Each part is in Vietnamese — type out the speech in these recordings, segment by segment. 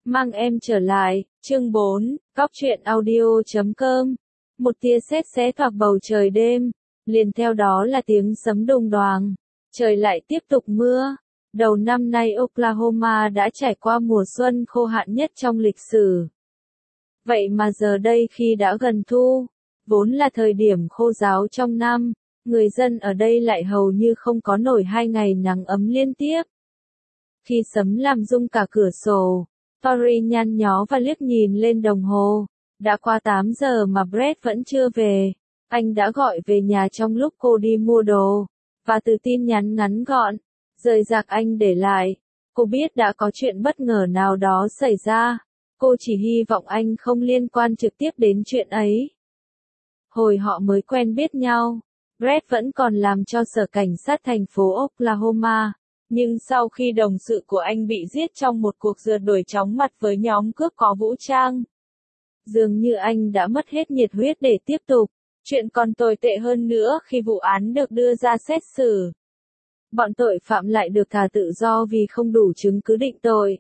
Mang em trở lại, chương 4, góc truyện audio.com. Một tia sét xé toạc bầu trời đêm, liền theo đó là tiếng sấm đùng đoàng. Trời lại tiếp tục mưa. Đầu năm nay Oklahoma đã trải qua mùa xuân khô hạn nhất trong lịch sử. Vậy mà giờ đây khi đã gần thu, vốn là thời điểm khô ráo trong năm, người dân ở đây lại hầu như không có nổi 2 ngày nắng ấm liên tiếp. Khi sấm làm rung cả cửa sổ, Tori nhăn nhó và liếc nhìn lên đồng hồ. Đã qua 8 giờ mà Brett vẫn chưa về. Anh đã gọi về nhà trong lúc cô đi mua đồ. Và từ tin nhắn ngắn gọn, rời rạc anh để lại. Cô biết đã có chuyện bất ngờ nào đó xảy ra. Cô chỉ hy vọng anh không liên quan trực tiếp đến chuyện ấy. Hồi họ mới quen biết nhau, Brett vẫn còn làm cho sở cảnh sát thành phố Oklahoma. Nhưng sau khi đồng sự của anh bị giết trong một cuộc rượt đuổi chóng mặt với nhóm cướp có vũ trang, dường như anh đã mất hết nhiệt huyết để tiếp tục. Chuyện còn tồi tệ hơn nữa khi vụ án được đưa ra xét xử. Bọn tội phạm lại được thả tự do vì không đủ chứng cứ định tội.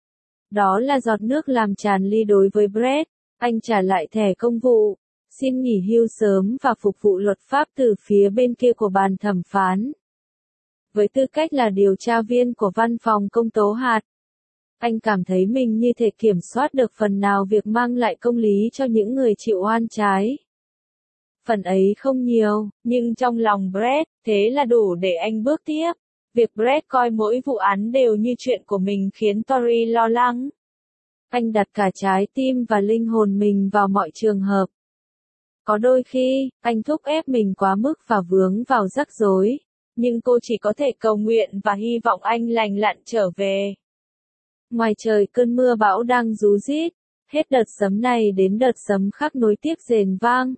Đó là giọt nước làm tràn ly đối với Brett. Anh trả lại thẻ công vụ, xin nghỉ hưu sớm và phục vụ luật pháp từ phía bên kia của bàn thẩm phán. Với tư cách là điều tra viên của văn phòng công tố hạt, anh cảm thấy mình như thể kiểm soát được phần nào việc mang lại công lý cho những người chịu oan trái. Phần ấy không nhiều, nhưng trong lòng Brett, thế là đủ để anh bước tiếp. Việc Brett coi mỗi vụ án đều như chuyện của mình khiến Tori lo lắng. Anh đặt cả trái tim và linh hồn mình vào mọi trường hợp. Có đôi khi, anh thúc ép mình quá mức và vướng vào rắc rối. Nhưng cô chỉ có thể cầu nguyện và hy vọng anh lành lặn trở về. Ngoài trời cơn mưa bão đang ríu rít, hết đợt sấm này đến đợt sấm khác nối tiếp rền vang.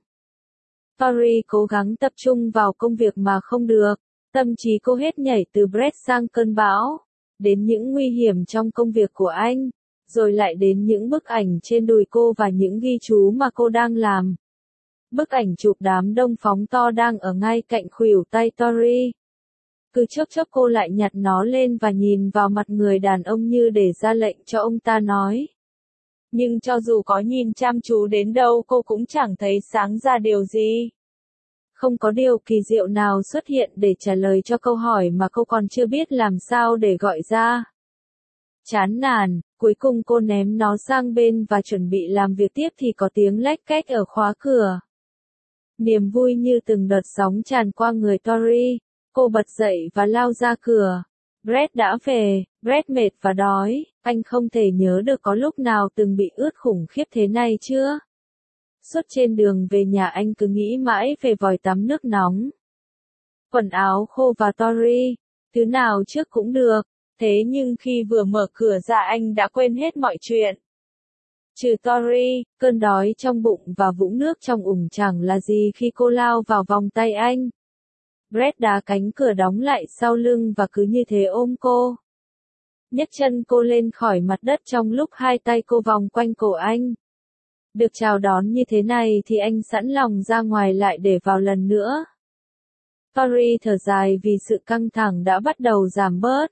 Tori cố gắng tập trung vào công việc mà không được, tâm trí cô hết nhảy từ Brett sang cơn bão, đến những nguy hiểm trong công việc của anh, rồi lại đến những bức ảnh trên đùi cô và những ghi chú mà cô đang làm. Bức ảnh chụp đám đông phóng to đang ở ngay cạnh khuỷu tay Tori. Cứ chốc cô lại nhặt nó lên và nhìn vào mặt người đàn ông như để ra lệnh cho ông ta nói. Nhưng cho dù có nhìn chăm chú đến đâu cô cũng chẳng thấy sáng ra điều gì. Không có điều kỳ diệu nào xuất hiện để trả lời cho câu hỏi mà cô còn chưa biết làm sao để gọi ra. Chán nản, cuối cùng cô ném nó sang bên và chuẩn bị làm việc tiếp thì có tiếng lách cách ở khóa cửa. Niềm vui như từng đợt sóng tràn qua người Tori. Cô bật dậy và lao ra cửa. Brett đã về, Brett mệt và đói, anh không thể nhớ được có lúc nào từng bị ướt khủng khiếp thế này chưa. Suốt trên đường về nhà anh cứ nghĩ mãi về vòi tắm nước nóng. Quần áo khô và Tori, thứ nào trước cũng được, thế nhưng khi vừa mở cửa ra anh đã quên hết mọi chuyện. Trừ Tori, cơn đói trong bụng và vũng nước trong ủng chẳng là gì khi cô lao vào vòng tay anh. Brett đá cánh cửa đóng lại sau lưng và cứ như thế ôm cô. Nhấc chân cô lên khỏi mặt đất trong lúc hai tay cô vòng quanh cổ anh. Được chào đón như thế này thì anh sẵn lòng ra ngoài lại để vào lần nữa. Tori thở dài vì sự căng thẳng đã bắt đầu giảm bớt.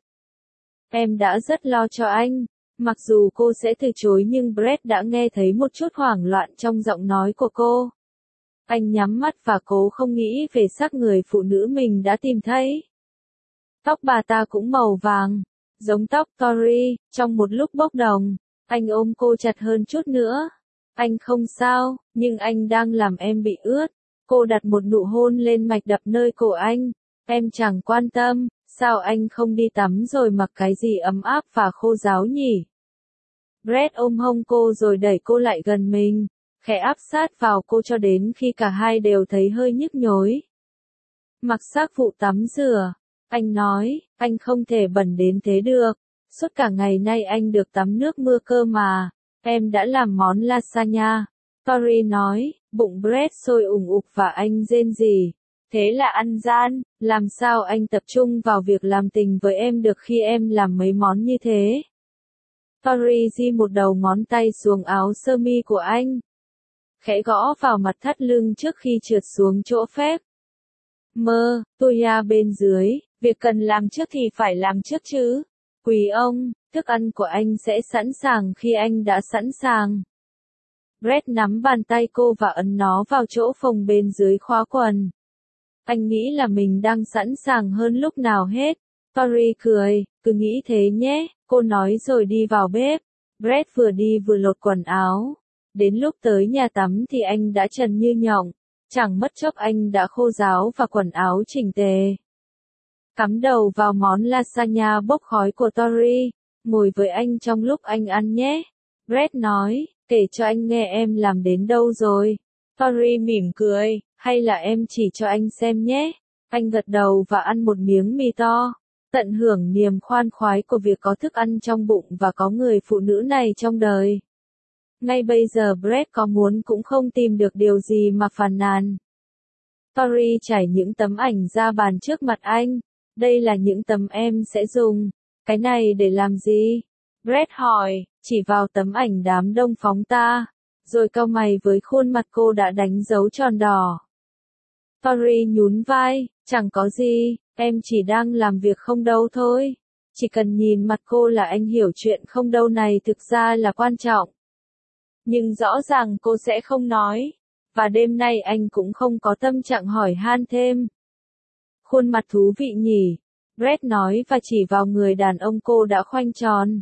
Em đã rất lo cho anh. Mặc dù cô sẽ từ chối nhưng Brett đã nghe thấy một chút hoảng loạn trong giọng nói của cô. Anh nhắm mắt và cố không nghĩ về xác người phụ nữ mình đã tìm thấy. Tóc bà ta cũng màu vàng, giống tóc Tori. Trong một lúc bốc đồng, anh ôm cô chặt hơn chút nữa. Anh không sao, nhưng anh đang làm em bị ướt. Cô đặt một nụ hôn lên mạch đập nơi cổ anh. Em chẳng quan tâm, sao anh không đi tắm rồi mặc cái gì ấm áp và khô ráo nhỉ? Brett ôm hông cô rồi đẩy cô lại gần mình, khẽ áp sát vào cô cho đến khi cả hai đều thấy hơi nhức nhối. Mặc xác vụ tắm rửa, anh nói, anh không thể bẩn đến thế được, suốt cả ngày nay anh được tắm nước mưa cơ mà, em đã làm món lasagna. Tori nói, bụng Brett sôi ủng ục và anh rên rỉ. Thế là ăn gian, làm sao anh tập trung vào việc làm tình với em được khi em làm mấy món như thế? Tori di một đầu ngón tay xuống áo sơ mi của anh. Khẽ gõ vào mặt thắt lưng trước khi trượt xuống chỗ phép. Toya bên dưới, việc cần làm trước thì phải làm trước chứ. Quý ông, thức ăn của anh sẽ sẵn sàng khi anh đã sẵn sàng. Brett nắm bàn tay cô và ấn nó vào chỗ phồng bên dưới khóa quần. Anh nghĩ là mình đang sẵn sàng hơn lúc nào hết. Tori cười, cứ nghĩ thế nhé, cô nói rồi đi vào bếp. Brett vừa đi vừa lột quần áo. Đến lúc tới nhà tắm thì anh đã trần như nhộng. Chẳng mất chốc anh đã khô ráo và quần áo chỉnh tề. Cắm đầu vào món lasagna bốc khói của Tori. Ngồi với anh trong lúc anh ăn nhé. Brett nói, kể cho anh nghe em làm đến đâu rồi. Tori mỉm cười, hay là em chỉ cho anh xem nhé. Anh gật đầu và ăn một miếng mì to. Tận hưởng niềm khoan khoái của việc có thức ăn trong bụng và có người phụ nữ này trong đời. Ngay bây giờ Brett có muốn cũng không tìm được điều gì mà phàn nàn. Tori trải những tấm ảnh ra bàn trước mặt anh. Đây là những tấm em sẽ dùng. Cái này để làm gì? Brett hỏi, chỉ vào tấm ảnh đám đông phóng ta. Rồi cau mày với khuôn mặt cô đã đánh dấu tròn đỏ. Tori nhún vai, chẳng có gì, em chỉ đang làm việc không đâu thôi. Chỉ cần nhìn mặt cô là anh hiểu chuyện không đâu này thực ra là quan trọng. Nhưng rõ ràng cô sẽ không nói. Và đêm nay anh cũng không có tâm trạng hỏi han thêm. Khuôn mặt thú vị nhỉ? Brett nói và chỉ vào người đàn ông cô đã khoanh tròn.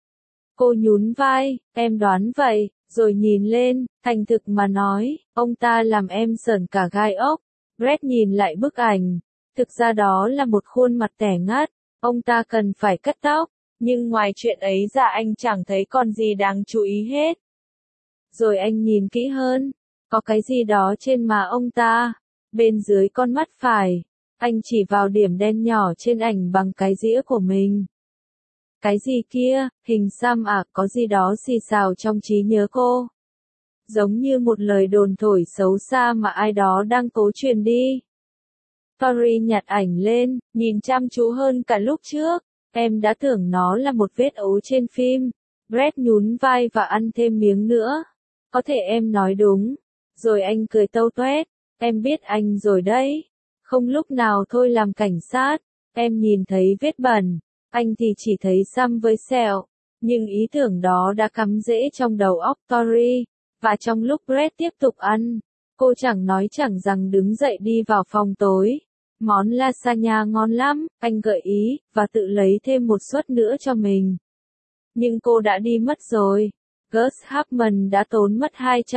Cô nhún vai, em đoán vậy, rồi nhìn lên, thành thực mà nói, ông ta làm em sởn cả gai ốc. Brett nhìn lại bức ảnh. Thực ra đó là một khuôn mặt tẻ ngắt, ông ta cần phải cắt tóc, nhưng ngoài chuyện ấy ra anh chẳng thấy còn gì đáng chú ý hết. Rồi anh nhìn kỹ hơn, có cái gì đó trên má ông ta, bên dưới con mắt phải. Anh chỉ vào điểm đen nhỏ trên ảnh bằng cái dĩa của mình. Cái gì kia, hình xăm à, có gì đó xì xào trong trí nhớ cô. Giống như một lời đồn thổi xấu xa mà ai đó đang cố truyền đi. Tori nhặt ảnh lên, nhìn chăm chú hơn cả lúc trước. Em đã tưởng nó là một vết ấu trên phim. Brett nhún vai và ăn thêm miếng nữa. Có thể em nói đúng. Rồi anh cười tâu toét. Em biết anh rồi đấy. Không lúc nào thôi làm cảnh sát. Em nhìn thấy vết bẩn. Anh thì chỉ thấy xăm với sẹo. Nhưng ý tưởng đó đã cắm rễ trong đầu óc Tori. Và trong lúc Brett tiếp tục ăn, cô chẳng nói chẳng rằng đứng dậy đi vào phòng tối. Món lasagna ngon lắm, anh gợi ý, và tự lấy thêm một suất nữa cho mình. Nhưng cô đã đi mất rồi. Gus Hartman đã tốn mất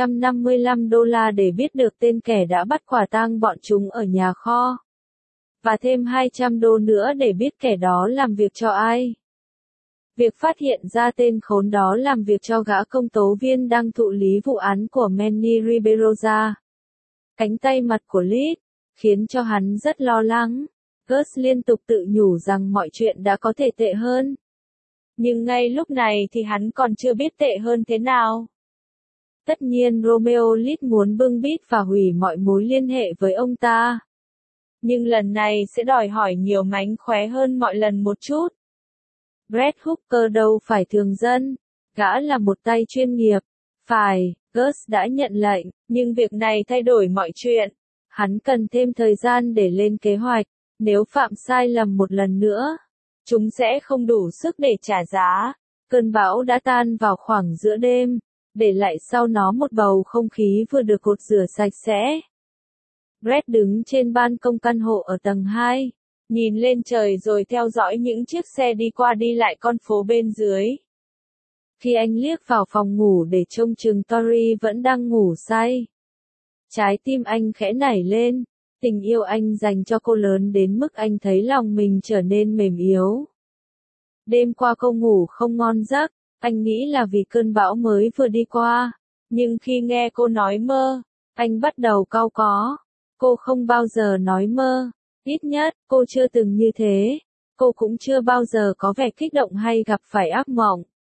$255 để biết được tên kẻ đã bắt quả tang bọn chúng ở nhà kho. Và thêm $200 nữa để biết kẻ đó làm việc cho ai. Việc phát hiện ra tên khốn đó làm việc cho gã công tố viên đang thụ lý vụ án của Manny Riberosa. Cánh tay mặt của Liz, khiến cho hắn rất lo lắng. Gus liên tục tự nhủ rằng mọi chuyện đã có thể tệ hơn. Nhưng ngay lúc này thì hắn còn chưa biết tệ hơn thế nào. Tất nhiên Romeo Liz muốn bưng bít và hủy mọi mối liên hệ với ông ta. Nhưng lần này sẽ đòi hỏi nhiều mánh khóe hơn mọi lần một chút. Brett Hooker đâu phải thường dân, gã là một tay chuyên nghiệp. Phải, Gus đã nhận lệnh, nhưng việc này thay đổi mọi chuyện. Hắn cần thêm thời gian để lên kế hoạch, nếu phạm sai lầm một lần nữa, chúng sẽ không đủ sức để trả giá. Cơn bão đã tan vào khoảng giữa đêm, để lại sau nó một bầu không khí vừa được gột rửa sạch sẽ. Brett đứng trên ban công căn hộ ở tầng 2. Nhìn lên trời rồi theo dõi những chiếc xe đi qua đi lại con phố bên dưới. Khi anh liếc vào phòng ngủ để trông chừng Tori vẫn đang ngủ say. Trái tim anh khẽ nảy lên, tình yêu anh dành cho cô lớn đến mức anh thấy lòng mình trở nên mềm yếu. Đêm qua cô ngủ không ngon giấc, anh nghĩ là vì cơn bão mới vừa đi qua. Nhưng khi nghe cô nói mơ, anh bắt đầu cau có. Cô không bao giờ nói mơ. Ít nhất, cô chưa từng như thế. Cô cũng chưa bao giờ có vẻ kích động hay gặp phải ác mộng.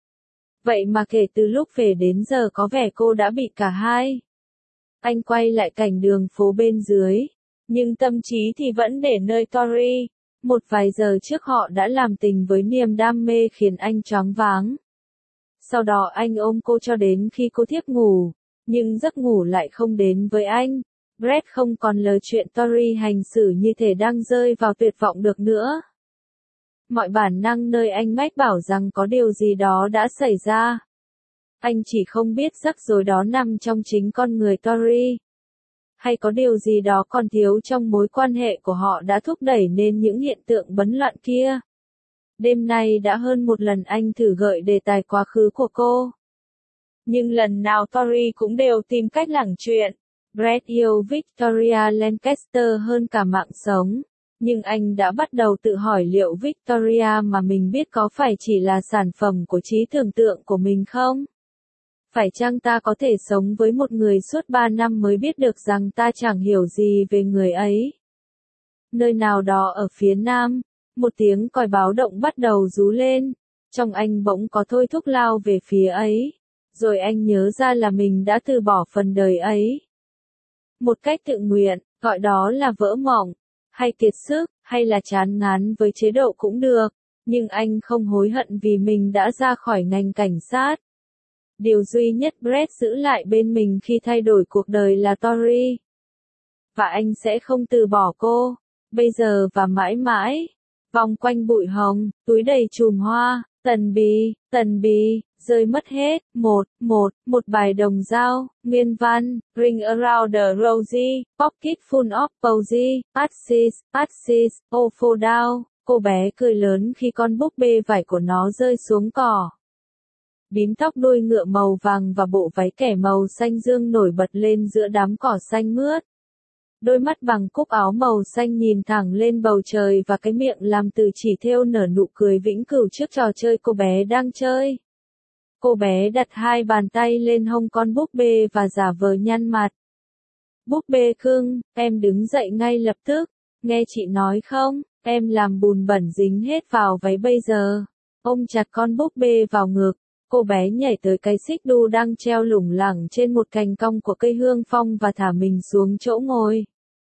Vậy mà kể từ lúc về đến giờ có vẻ cô đã bị cả hai. Anh quay lại cảnh đường phố bên dưới. Nhưng tâm trí thì vẫn để nơi Tori. Một vài giờ trước họ đã làm tình với niềm đam mê khiến anh choáng váng. Sau đó anh ôm cô cho đến khi cô thiếp ngủ. Nhưng giấc ngủ lại không đến với anh. Brett không còn lời chuyện Tori hành xử như thể đang rơi vào tuyệt vọng được nữa. Mọi bản năng nơi anh mách bảo rằng có điều gì đó đã xảy ra. Anh chỉ không biết rắc rối đó nằm trong chính con người Tori. Hay có điều gì đó còn thiếu trong mối quan hệ của họ đã thúc đẩy nên những hiện tượng bấn loạn kia. Đêm nay đã hơn một lần anh thử gợi đề tài quá khứ của cô. Nhưng lần nào Tori cũng đều tìm cách lảng chuyện. Brett yêu Victoria Lancaster hơn cả mạng sống. Nhưng anh đã bắt đầu tự hỏi liệu Victoria mà mình biết có phải chỉ là sản phẩm của trí tưởng tượng của mình không? Phải chăng ta có thể sống với một người suốt 3 năm mới biết được rằng ta chẳng hiểu gì về người ấy? Nơi nào đó ở phía nam, một tiếng còi báo động bắt đầu rú lên. Trong anh bỗng có thôi thúc lao về phía ấy. Rồi anh nhớ ra là mình đã từ bỏ phần đời ấy. Một cách tự nguyện, gọi đó là vỡ mộng, hay kiệt sức, hay là chán ngán với chế độ cũng được. Nhưng anh không hối hận vì mình đã ra khỏi ngành cảnh sát. Điều duy nhất Brett giữ lại bên mình khi thay đổi cuộc đời là Tori. Và anh sẽ không từ bỏ cô, bây giờ và mãi mãi. Vòng quanh bụi hồng, túi đầy chùm hoa, tần bì, rơi mất hết. Một bài đồng dao, nguyên văn, Ring Around the Rosie, Pocket Full of Posies, Axis, Oh Fall Down. Cô bé cười lớn khi con búp bê vải của nó rơi xuống cỏ. Bím tóc đuôi ngựa màu vàng và bộ váy kẻ màu xanh dương nổi bật lên giữa đám cỏ xanh mướt. Đôi mắt bằng cúc áo màu xanh nhìn thẳng lên bầu trời và cái miệng làm từ chỉ thêu nở nụ cười vĩnh cửu trước trò chơi cô bé đang chơi. Cô bé đặt 2 bàn tay lên hông con búp bê và giả vờ nhăn mặt. Búp bê cưng, em đứng dậy ngay lập tức, nghe chị nói không, em làm bùn bẩn dính hết vào váy bây giờ. Ôm chặt con búp bê vào ngực. Cô bé nhảy tới cái xích đu đang treo lủng lẳng trên một cành cong của cây hương phong và thả mình xuống chỗ ngồi.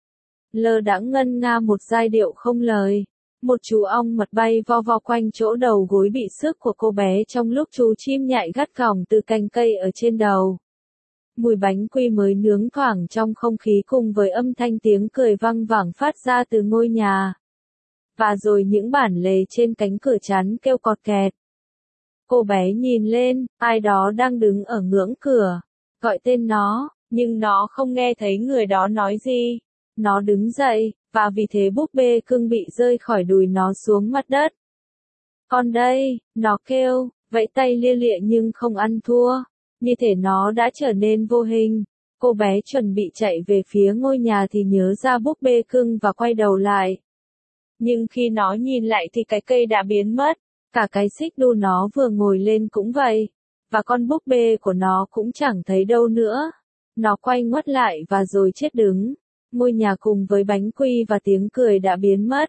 Lơ đãng ngân nga một giai điệu không lời. Một chú ong mật bay vo vo quanh chỗ đầu gối bị xước của cô bé trong lúc chú chim nhại gắt gỏng từ cành cây ở trên đầu. Mùi bánh quy mới nướng thoảng trong không khí cùng với âm thanh tiếng cười vang vẳng phát ra từ ngôi nhà. Và rồi những bản lề trên cánh cửa chắn kêu cọt kẹt. Cô bé nhìn lên, ai đó đang đứng ở ngưỡng cửa, gọi tên nó, nhưng nó không nghe thấy người đó nói gì. Nó đứng dậy, và vì thế búp bê cưng bị rơi khỏi đùi nó xuống mặt đất. Con đây, nó kêu, vẫy tay lia lịa nhưng không ăn thua, như thể nó đã trở nên vô hình. Cô bé chuẩn bị chạy về phía ngôi nhà thì nhớ ra búp bê cưng và quay đầu lại. Nhưng khi nó nhìn lại thì cái cây đã biến mất. Cả cái xích đu nó vừa ngồi lên cũng vậy. Và con búp bê của nó cũng chẳng thấy đâu nữa. Nó quay ngoắt lại và rồi chết đứng. Ngôi nhà cùng với bánh quy và tiếng cười đã biến mất.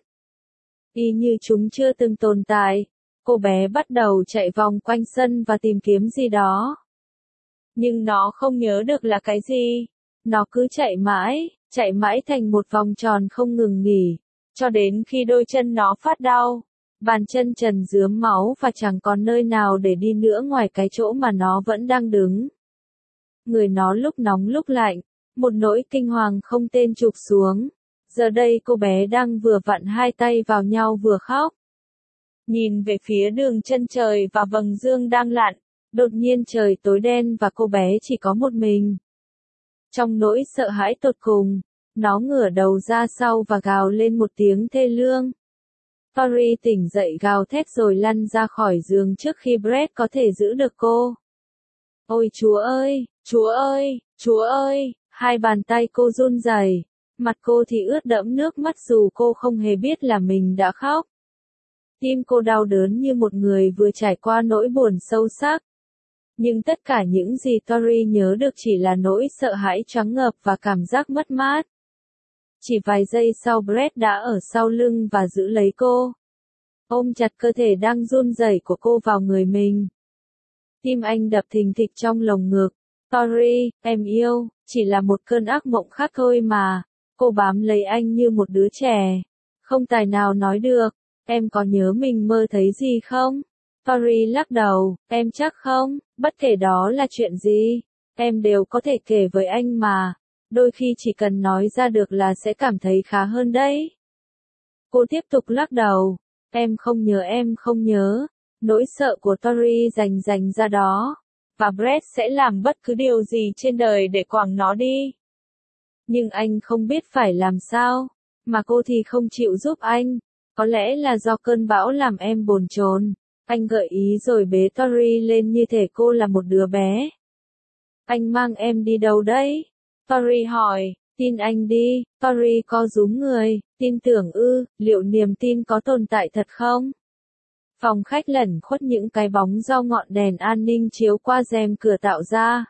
Y như chúng chưa từng tồn tại. Cô bé bắt đầu chạy vòng quanh sân và tìm kiếm gì đó. Nhưng nó không nhớ được là cái gì. Nó cứ chạy mãi thành một vòng tròn không ngừng nghỉ. Cho đến khi đôi chân nó phát đau. Bàn chân trần rướm máu và chẳng còn nơi nào để đi nữa ngoài cái chỗ mà nó vẫn đang đứng. Người nó lúc nóng lúc lạnh, một nỗi kinh hoàng không tên chụp xuống. Giờ đây cô bé đang vừa vặn 2 tay vào nhau vừa khóc. Nhìn về phía đường chân trời và vầng dương đang lặn, đột nhiên trời tối đen và cô bé chỉ có một mình. Trong nỗi sợ hãi tột cùng, nó ngửa đầu ra sau và gào lên một tiếng thê lương. Tori tỉnh dậy gào thét rồi lăn ra khỏi giường trước khi Brett có thể giữ được cô. Ôi Chúa ơi, Chúa ơi, Chúa ơi, 2 bàn tay cô run rẩy, mặt cô thì ướt đẫm nước mắt dù cô không hề biết là mình đã khóc. Tim cô đau đớn như một người vừa trải qua nỗi buồn sâu sắc. Nhưng tất cả những gì Tori nhớ được chỉ là nỗi sợ hãi choáng ngợp và cảm giác mất mát. Chỉ vài giây sau Brett đã ở sau lưng và giữ lấy cô. Ôm chặt cơ thể đang run rẩy của cô vào người mình. Tim anh đập thình thịch trong lồng ngực. Tori, em yêu, chỉ là một cơn ác mộng khác thôi mà. Cô bám lấy anh như một đứa trẻ. Không tài nào nói được, em có nhớ mình mơ thấy gì không? Tori lắc đầu, em chắc không, bất kể đó là chuyện gì, em đều có thể kể với anh mà. Đôi khi chỉ cần nói ra được là sẽ cảm thấy khá hơn đấy. Cô tiếp tục lắc đầu. Em không nhớ. Nỗi sợ của Tori dành ra đó. Và Brett sẽ làm bất cứ điều gì trên đời để quẳng nó đi. Nhưng anh không biết phải làm sao. Mà cô thì không chịu giúp anh. Có lẽ là do cơn bão làm em bồn chồn. Anh gợi ý rồi bế Tori lên như thể cô là một đứa bé. Anh mang em đi đâu đấy? Tori hỏi. Tin anh đi. Tori co rúm người. Tin tưởng ư? Liệu niềm tin có tồn tại thật không? Phòng khách lẩn khuất những cái bóng do ngọn đèn an ninh chiếu qua rèm cửa tạo ra.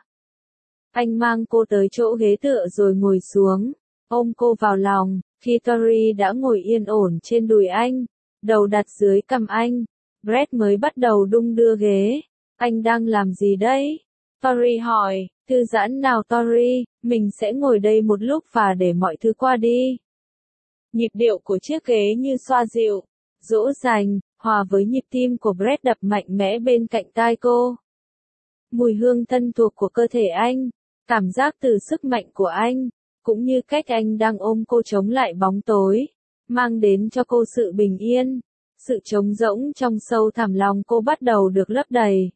Anh mang cô tới chỗ ghế tựa rồi ngồi xuống, ôm cô vào lòng, khi Tori đã ngồi yên ổn trên đùi anh, đầu đặt dưới cằm anh, Brett mới bắt đầu đung đưa ghế. Anh đang làm gì đấy? Tori hỏi, thư giãn nào Tori, mình sẽ ngồi đây một lúc và để mọi thứ qua đi. Nhịp điệu của chiếc ghế như xoa dịu, dỗ dành, hòa với nhịp tim của Brett đập mạnh mẽ bên cạnh tai cô. Mùi hương thân thuộc của cơ thể anh, cảm giác từ sức mạnh của anh, cũng như cách anh đang ôm cô chống lại bóng tối, mang đến cho cô sự bình yên, sự trống rỗng trong sâu thẳm lòng cô bắt đầu được lấp đầy.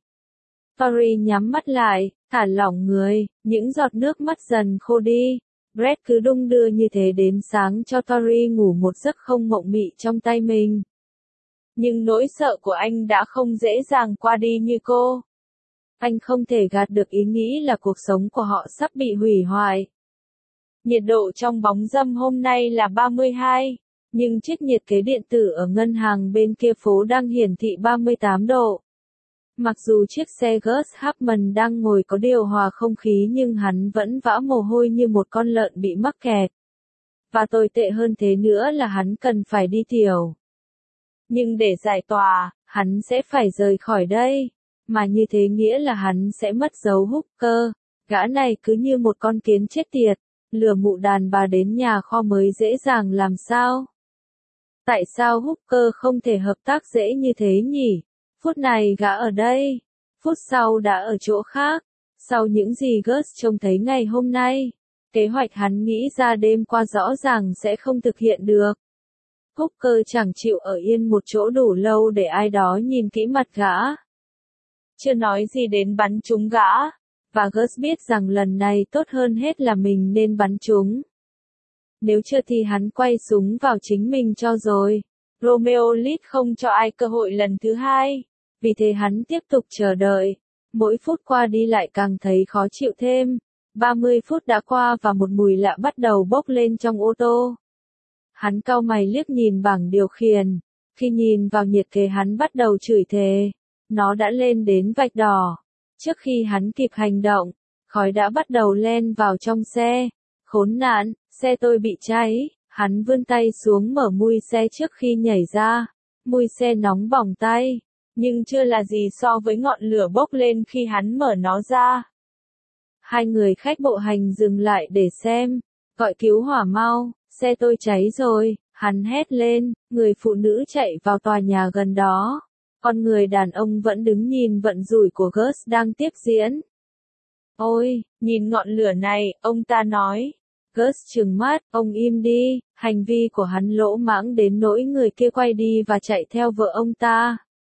Tori nhắm mắt lại, thả lỏng người, những giọt nước mắt dần khô đi. Brett cứ đung đưa như thế đến sáng cho Tori ngủ một giấc không mộng mị trong tay mình. Nhưng nỗi sợ của anh đã không dễ dàng qua đi như cô. Anh không thể gạt được ý nghĩ là cuộc sống của họ sắp bị hủy hoại. Nhiệt độ trong bóng râm hôm nay là 32, nhưng chiếc nhiệt kế điện tử ở ngân hàng bên kia phố đang hiển thị 38 độ. Mặc dù chiếc xe Gus Chapman đang ngồi có điều hòa không khí nhưng hắn vẫn vã mồ hôi như một con lợn bị mắc kẹt. Và tồi tệ hơn thế nữa là hắn cần phải đi tiểu. Nhưng để giải tỏa, hắn sẽ phải rời khỏi đây. Mà như thế nghĩa là hắn sẽ mất dấu Hooker. Gã này cứ như một con kiến chết tiệt, lừa mụ đàn bà đến nhà kho mới dễ dàng làm sao? Tại sao Hooker không thể hợp tác dễ như thế nhỉ? Phút này gã ở đây, phút sau đã ở chỗ khác. Sau những gì Gus trông thấy ngày hôm nay, kế hoạch hắn nghĩ ra đêm qua rõ ràng sẽ không thực hiện được. Hooker chẳng chịu ở yên một chỗ đủ lâu để ai đó nhìn kỹ mặt gã. Chưa nói gì đến bắn trúng gã, và Gus biết rằng lần này tốt hơn hết là mình nên bắn trúng. Nếu chưa thì hắn quay súng vào chính mình cho rồi. Romeo Lit không cho ai cơ hội lần thứ hai, vì thế hắn tiếp tục chờ đợi. Mỗi phút qua đi lại càng thấy khó chịu thêm. 30 phút đã qua và một mùi lạ bắt đầu bốc lên trong ô tô. Hắn cau mày liếc nhìn bảng điều khiển. Khi nhìn vào nhiệt kế hắn bắt đầu chửi thề. Nó đã lên đến vạch đỏ. Trước khi hắn kịp hành động, khói đã bắt đầu len vào trong xe. Khốn nạn, xe tôi bị cháy. Hắn vươn tay xuống mở mui xe trước khi nhảy ra. Mui xe nóng bỏng tay, nhưng chưa là gì so với ngọn lửa bốc lên khi hắn mở nó ra. Hai người khách bộ hành dừng lại để xem. Gọi cứu hỏa mau, xe tôi cháy rồi, hắn hét lên. Người phụ nữ chạy vào tòa nhà gần đó. Còn người đàn ông vẫn đứng nhìn vận rủi của Gus đang tiếp diễn. Ôi, nhìn ngọn lửa này, ông ta nói. Gus trừng mắt, ông im đi, hành vi của hắn lỗ mãng đến nỗi người kia quay đi và chạy theo vợ ông ta.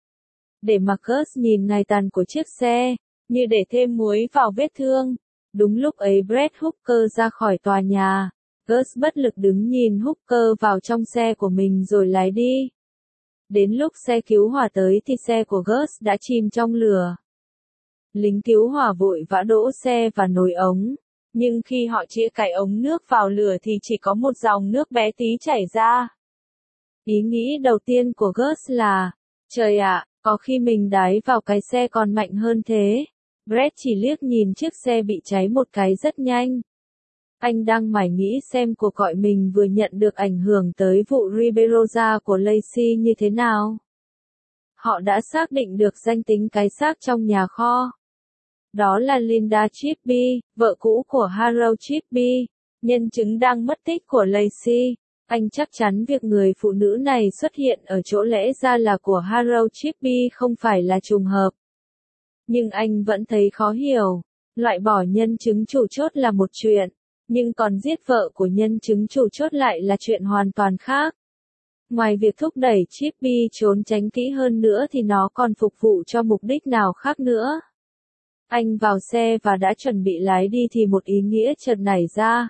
Để mặc Gus nhìn ngày tàn của chiếc xe, như để thêm muối vào vết thương. Đúng lúc ấy Brett Hooker ra khỏi tòa nhà. Gus bất lực đứng nhìn Hooker vào trong xe của mình rồi lái đi. Đến lúc xe cứu hỏa tới thì xe của Gus đã chìm trong lửa. Lính cứu hỏa vội vã đỗ xe và nối ống. Nhưng khi họ chĩa cái ống nước vào lửa thì chỉ có một dòng nước bé tí chảy ra. Ý nghĩ đầu tiên của Gus là, trời ạ, có khi mình đái vào cái xe còn mạnh hơn thế. Brett chỉ liếc nhìn chiếc xe bị cháy một cái rất nhanh. Anh đang mải nghĩ xem cuộc gọi mình vừa nhận được ảnh hưởng tới vụ Riberoja của Lacey như thế nào. Họ đã xác định được danh tính cái xác trong nhà kho. Đó là Linda Chippy, vợ cũ của Harold Chippy, nhân chứng đang mất tích của Lacey. Anh chắc chắn việc người phụ nữ này xuất hiện ở chỗ lẽ ra là của Harold Chippy không phải là trùng hợp. Nhưng anh vẫn thấy khó hiểu. Loại bỏ nhân chứng chủ chốt là một chuyện, nhưng còn giết vợ của nhân chứng chủ chốt lại là chuyện hoàn toàn khác. Ngoài việc thúc đẩy Chippy trốn tránh kỹ hơn nữa thì nó còn phục vụ cho mục đích nào khác nữa. Anh vào xe và đã chuẩn bị lái đi thì một ý nghĩa chợt nảy ra.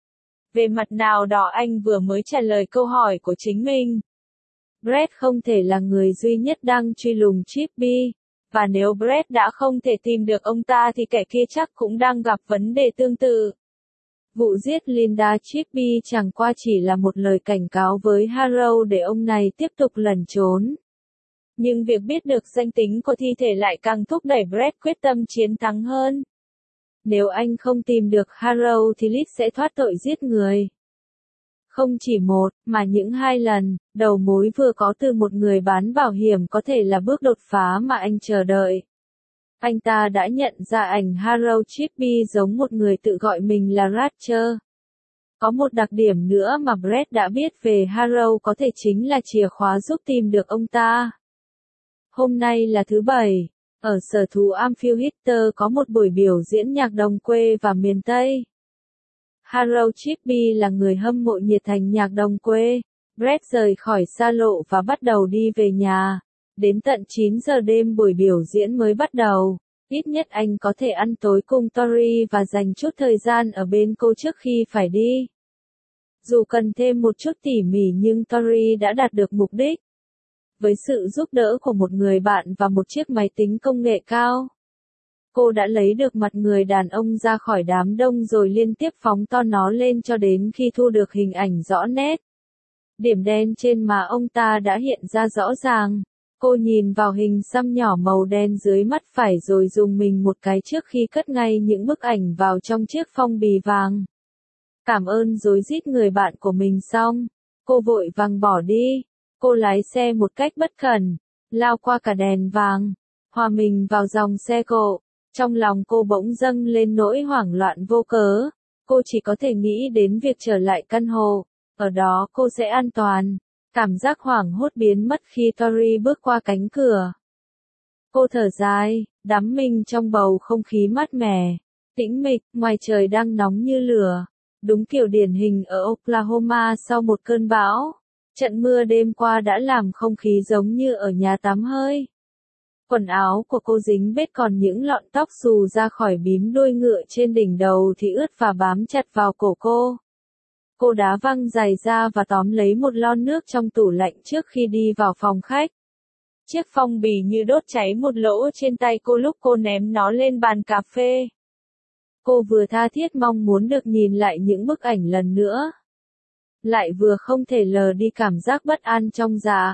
Về mặt nào đó anh vừa mới trả lời câu hỏi của chính mình. Brett không thể là người duy nhất đang truy lùng Chippy, và nếu Brett đã không thể tìm được ông ta thì kẻ kia chắc cũng đang gặp vấn đề tương tự. Vụ giết Linda Chippy chẳng qua chỉ là một lời cảnh cáo với Harrow để ông này tiếp tục lẩn trốn. Nhưng việc biết được danh tính của thi thể lại càng thúc đẩy Brett quyết tâm chiến thắng hơn. Nếu anh không tìm được Harrow thì Liz sẽ thoát tội giết người. Không chỉ một, mà những 2 lần, đầu mối vừa có từ một người bán bảo hiểm có thể là bước đột phá mà anh chờ đợi. Anh ta đã nhận ra ảnh Harrow Chippy giống một người tự gọi mình là Ratcher. Có một đặc điểm nữa mà Brett đã biết về Harrow có thể chính là chìa khóa giúp tìm được ông ta. Hôm nay là thứ Bảy, ở sở thú Amphitheater có một buổi biểu diễn nhạc đồng quê và miền Tây. Harrow Chippy là người hâm mộ nhiệt thành nhạc đồng quê. Brett rời khỏi xa lộ và bắt đầu đi về nhà. Đến tận 9 giờ đêm buổi biểu diễn mới bắt đầu. Ít nhất anh có thể ăn tối cùng Tori và dành chút thời gian ở bên cô trước khi phải đi. Dù cần thêm một chút tỉ mỉ nhưng Tori đã đạt được mục đích. Với sự giúp đỡ của một người bạn và một chiếc máy tính công nghệ cao, cô đã lấy được mặt người đàn ông ra khỏi đám đông rồi liên tiếp phóng to nó lên cho đến khi thu được hình ảnh rõ nét. Điểm đen trên má ông ta đã hiện ra rõ ràng. Cô nhìn vào hình xăm nhỏ màu đen dưới mắt phải rồi dùng mình một cái trước khi cất ngay những bức ảnh vào trong chiếc phong bì vàng. Cảm ơn rối rít người bạn của mình xong, cô vội vàng bỏ đi. Cô lái xe một cách bất cẩn, lao qua cả đèn vàng, hòa mình vào dòng xe cộ. Trong lòng cô bỗng dâng lên nỗi hoảng loạn vô cớ. Cô chỉ có thể nghĩ đến việc trở lại căn hộ, ở đó cô sẽ an toàn. Cảm giác hoảng hốt biến mất khi Tori bước qua cánh cửa. Cô thở dài, đắm mình trong bầu không khí mát mẻ, tĩnh mịch, ngoài trời đang nóng như lửa. Đúng kiểu điển hình ở Oklahoma sau một cơn bão. Trận mưa đêm qua đã làm không khí giống như ở nhà tắm hơi. Quần áo của cô dính bết còn những lọn tóc xù ra khỏi bím đuôi ngựa trên đỉnh đầu thì ướt và bám chặt vào cổ cô. Cô đá văng giày ra và tóm lấy một lon nước trong tủ lạnh trước khi đi vào phòng khách. Chiếc phong bì như đốt cháy một lỗ trên tay cô lúc cô ném nó lên bàn cà phê. Cô vừa tha thiết mong muốn được nhìn lại những bức ảnh lần nữa. Lại vừa không thể lờ đi cảm giác bất an trong dạ.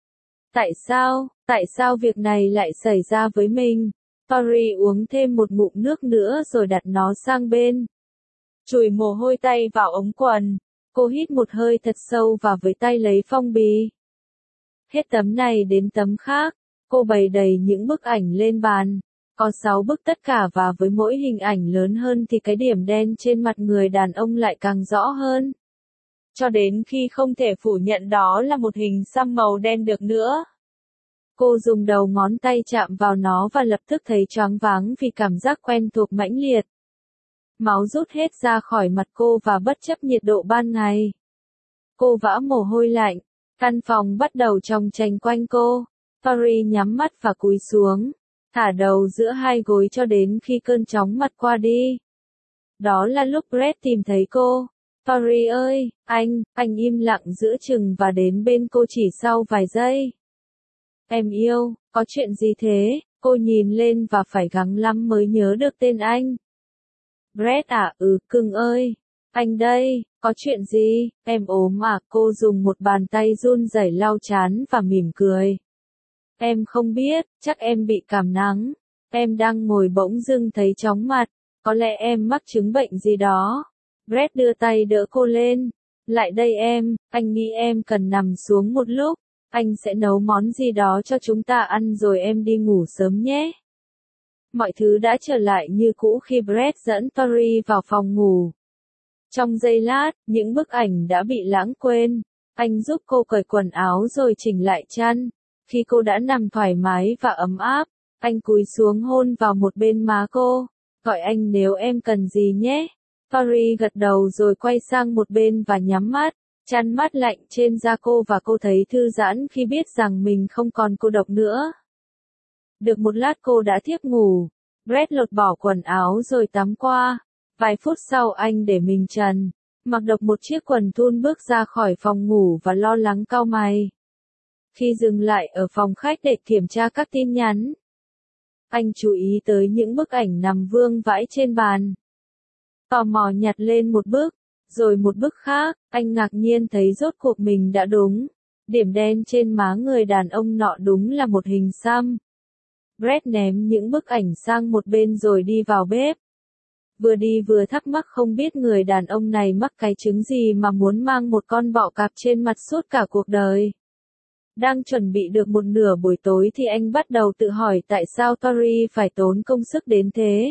Tại sao việc này lại xảy ra với mình? Tori uống thêm một ngụm nước nữa rồi đặt nó sang bên. Chùi mồ hôi tay vào ống quần. Cô hít một hơi thật sâu và với tay lấy phong bì. Hết tấm này đến tấm khác, cô bày đầy những bức ảnh lên bàn. Có 6 bức tất cả và với mỗi hình ảnh lớn hơn thì cái điểm đen trên mặt người đàn ông lại càng rõ hơn. Cho đến khi không thể phủ nhận đó là một hình xăm màu đen được nữa. Cô dùng đầu ngón tay chạm vào nó và lập tức thấy choáng váng vì cảm giác quen thuộc mãnh liệt. Máu rút hết ra khỏi mặt cô và bất chấp nhiệt độ ban ngày. Cô vã mồ hôi lạnh, căn phòng bắt đầu chồng chành quanh cô. Tori nhắm mắt và cúi xuống, thả đầu giữa hai gối cho đến khi cơn chóng mặt qua đi. Đó là lúc Brett tìm thấy cô. Tori ơi, anh im lặng giữa chừng và đến bên cô chỉ sau vài giây. Em yêu, có chuyện gì thế? Cô nhìn lên và phải gắng lắm mới nhớ được tên anh. Brett à, cưng ơi. Anh đây, có chuyện gì? Em ốm à? Cô dùng một bàn tay run rẩy lau trán và mỉm cười. Em không biết, chắc em bị cảm nắng. Em đang ngồi bỗng dưng thấy chóng mặt. Có lẽ em mắc chứng bệnh gì đó. Brett đưa tay đỡ cô lên. Lại đây em, anh nghĩ em cần nằm xuống một lúc. Anh sẽ nấu món gì đó cho chúng ta ăn rồi em đi ngủ sớm nhé. Mọi thứ đã trở lại như cũ khi Brett dẫn Tori vào phòng ngủ. Trong giây lát, những bức ảnh đã bị lãng quên. Anh giúp cô cởi quần áo rồi chỉnh lại chăn. Khi cô đã nằm thoải mái và ấm áp, anh cúi xuống hôn vào một bên má cô. Gọi anh nếu em cần gì nhé. Tori gật đầu rồi quay sang một bên và nhắm mắt. Chăn mát lạnh trên da cô và cô thấy thư giãn khi biết rằng mình không còn cô độc nữa. Được một lát cô đã thiếp ngủ. Brett lột bỏ quần áo rồi tắm qua. Vài phút sau anh để mình trần, mặc độc một chiếc quần thun bước ra khỏi phòng ngủ và lo lắng cau mày. Khi dừng lại ở phòng khách để kiểm tra các tin nhắn, anh chú ý tới những bức ảnh nằm vương vãi trên bàn. Tò mò nhặt lên một bức, rồi một bức khác, anh ngạc nhiên thấy rốt cuộc mình đã đúng. Điểm đen trên má người đàn ông nọ đúng là một hình xăm. Brett ném những bức ảnh sang một bên rồi đi vào bếp. Vừa đi vừa thắc mắc không biết người đàn ông này mắc cái chứng gì mà muốn mang một con bọ cạp trên mặt suốt cả cuộc đời. Đang chuẩn bị được một nửa buổi tối thì anh bắt đầu tự hỏi tại sao Tori phải tốn công sức đến thế.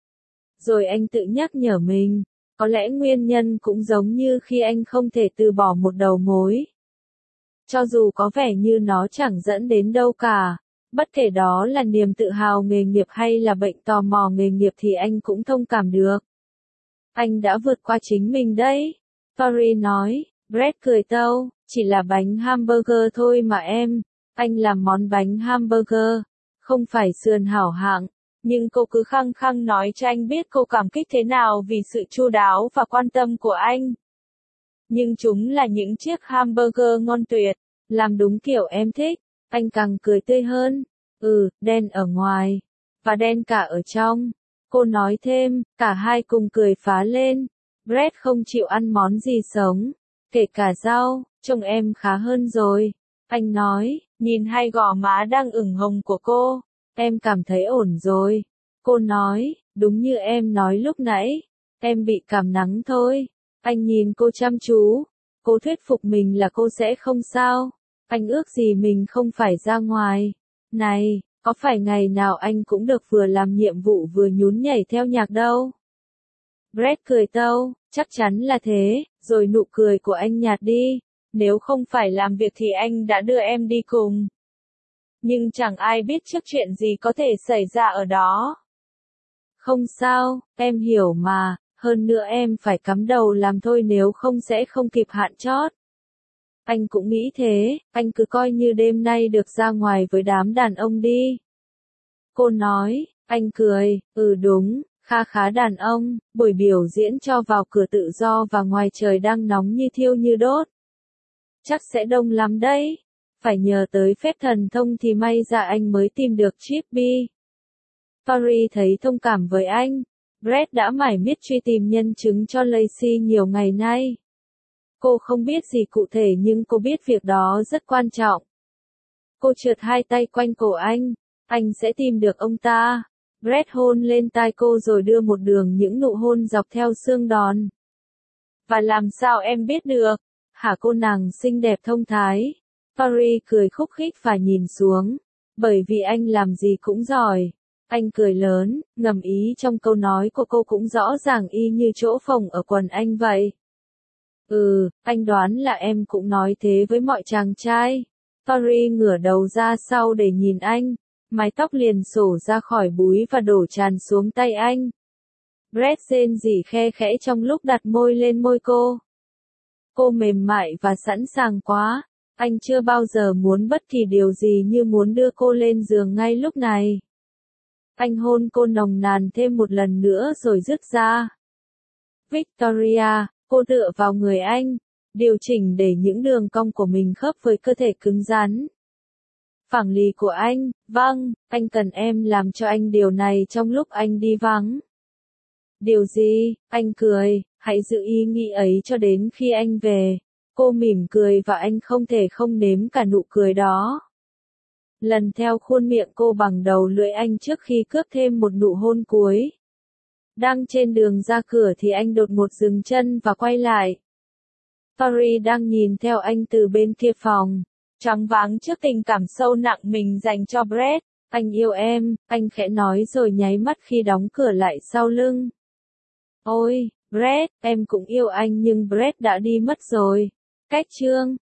Rồi anh tự nhắc nhở mình, có lẽ nguyên nhân cũng giống như khi anh không thể từ bỏ một đầu mối. Cho dù có vẻ như nó chẳng dẫn đến đâu cả, bất kể đó là niềm tự hào nghề nghiệp hay là bệnh tò mò nghề nghiệp thì anh cũng thông cảm được. Anh đã vượt qua chính mình đấy, Tori nói. Brett cười tâu, chỉ là bánh hamburger thôi mà em. Anh làm món bánh hamburger, không phải sườn hảo hạng. Nhưng cô cứ khăng khăng nói cho anh biết cô cảm kích thế nào vì sự chu đáo và quan tâm của anh. Nhưng chúng là những chiếc hamburger ngon tuyệt, làm đúng kiểu em thích. Anh càng cười tươi hơn. Đen ở ngoài, và đen cả ở trong. Cô nói thêm, cả hai cùng cười phá lên. Brett không chịu ăn món gì sống, kể cả rau, trông em khá hơn rồi. Anh nói, nhìn hai gò má đang ửng hồng của cô, em cảm thấy ổn rồi. Cô nói, đúng như em nói lúc nãy, em bị cảm nắng thôi. Anh nhìn cô chăm chú, cô thuyết phục mình là cô sẽ không sao. Anh ước gì mình không phải ra ngoài. Này, có phải ngày nào anh cũng được vừa làm nhiệm vụ vừa nhún nhảy theo nhạc đâu? Brett cười tâu, chắc chắn là thế, rồi nụ cười của anh nhạt đi. Nếu không phải làm việc thì anh đã đưa em đi cùng. Nhưng chẳng ai biết trước chuyện gì có thể xảy ra ở đó. Không sao, em hiểu mà, hơn nữa em phải cắm đầu làm thôi nếu không sẽ không kịp hạn chót. Anh cũng nghĩ thế, anh cứ coi như đêm nay được ra ngoài với đám đàn ông đi. Cô nói, anh cười, đúng, khá đàn ông, buổi biểu diễn cho vào cửa tự do và ngoài trời đang nóng như thiêu như đốt. Chắc sẽ đông lắm đấy, phải nhờ tới phép thần thông thì may ra anh mới tìm được Chippy. Tori thấy thông cảm với anh, Brett đã mải miết truy tìm nhân chứng cho Lacey nhiều ngày nay. Cô không biết gì cụ thể nhưng cô biết việc đó rất quan trọng. Cô trượt hai tay quanh cổ anh sẽ tìm được ông ta. Brett hôn lên tai cô rồi đưa một đường những nụ hôn dọc theo xương đòn. Và làm sao em biết được? Hả cô nàng xinh đẹp thông thái. Tori cười khúc khích và nhìn xuống. Bởi vì anh làm gì cũng giỏi. Anh cười lớn, ngầm ý trong câu nói của cô cũng rõ ràng y như chỗ phồng ở quần anh vậy. Anh đoán là em cũng nói thế với mọi chàng trai. Tori ngửa đầu ra sau để nhìn anh. Mái tóc liền xổ ra khỏi búi và đổ tràn xuống tay anh. Brett rên rỉ khe khẽ trong lúc đặt môi lên môi cô. Cô mềm mại và sẵn sàng quá. Anh chưa bao giờ muốn bất kỳ điều gì như muốn đưa cô lên giường ngay lúc này. Anh hôn cô nồng nàn thêm một lần nữa rồi dứt ra. Victoria, cô tựa vào người anh, điều chỉnh để những đường cong của mình khớp với cơ thể cứng rắn. Phẳng lì của anh, vâng, anh cần em làm cho anh điều này trong lúc anh đi vắng. Điều gì? Anh cười, hãy giữ ý nghĩ ấy cho đến khi anh về. Cô mỉm cười và anh không thể không nếm cả nụ cười đó. Lần theo khuôn miệng cô bằng đầu lưỡi anh trước khi cướp thêm một nụ hôn cuối. Đang trên đường ra cửa thì anh đột ngột dừng chân và quay lại. Tori đang nhìn theo anh từ bên kia phòng. Choáng váng trước tình cảm sâu nặng mình dành cho Brett. Anh yêu em, anh khẽ nói rồi nháy mắt khi đóng cửa lại sau lưng. Ôi, Brett, em cũng yêu anh nhưng Brett đã đi mất rồi. Cách chương